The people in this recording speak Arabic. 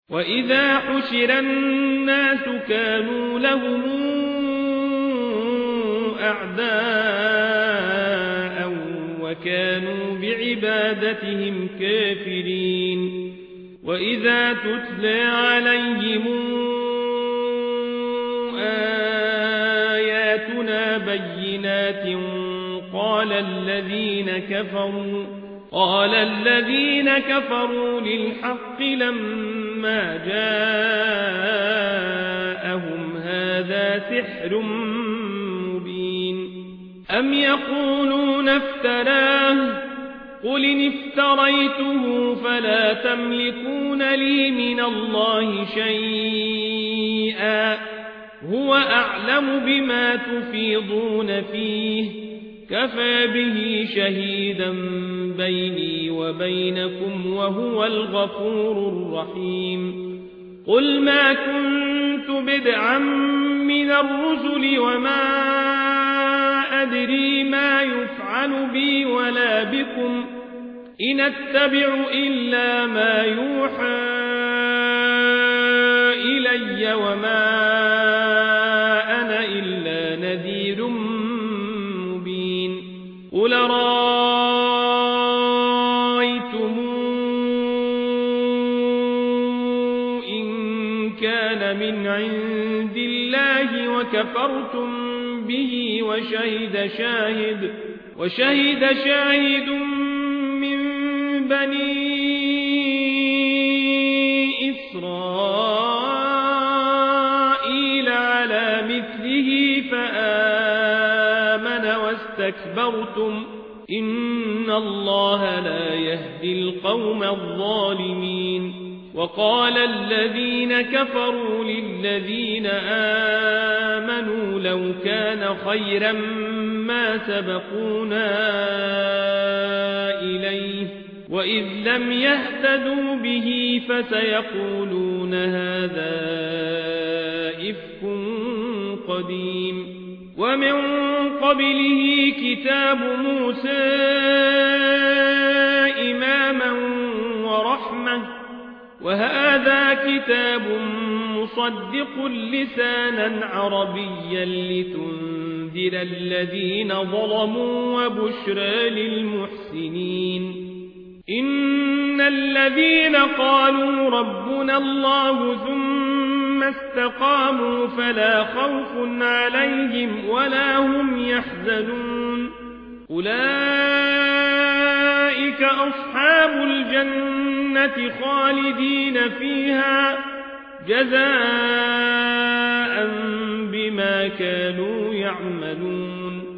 وإذا حشر الناس كانوا لهم أعداء وكانوا بعبادتهم كافرين وإذا تتلى عليهم آياتنا بينات قال الذين كفروا للحق لما جاءهم هذا سحر مبين أم يقولون افتراه قل إن افتريته فلا تملكون لي من الله شيئا هو أعلم بما تفيضون فيه كفى به شهيدا بيني وبينكم وهو الغفور الرحيم قل ما كنت بدعا من الرسل وما أدري ما يفعل بي ولا بكم إن أتبع إلا ما يوحى إلي وما أنا إلا نذير مبين قل رأيتم إن كان من عند الله وكفرتم به وشهد شاهد من بني إسرائيل على مثله فآمن واستكبرتم إن الله لا يهدي القوم الظالمين وقال الذين كفروا للذين آمنوا لو كان خيرا ما سبقونا إليه وإذ لم يهتدوا به فسيقولون هذا إفك قديم ومن قبله كتاب موسى إماما ورحمة وهذا كتاب مصدق لسانا عربيا لتنذر الذين ظلموا وبشرى للمحسنين إن الذين قالوا ربنا الله ثم استقاموا فلا خوف عليهم ولا هم يحزنون أولئك أصحاب الجنة خالدين فيها جزاء بما كانوا يعملون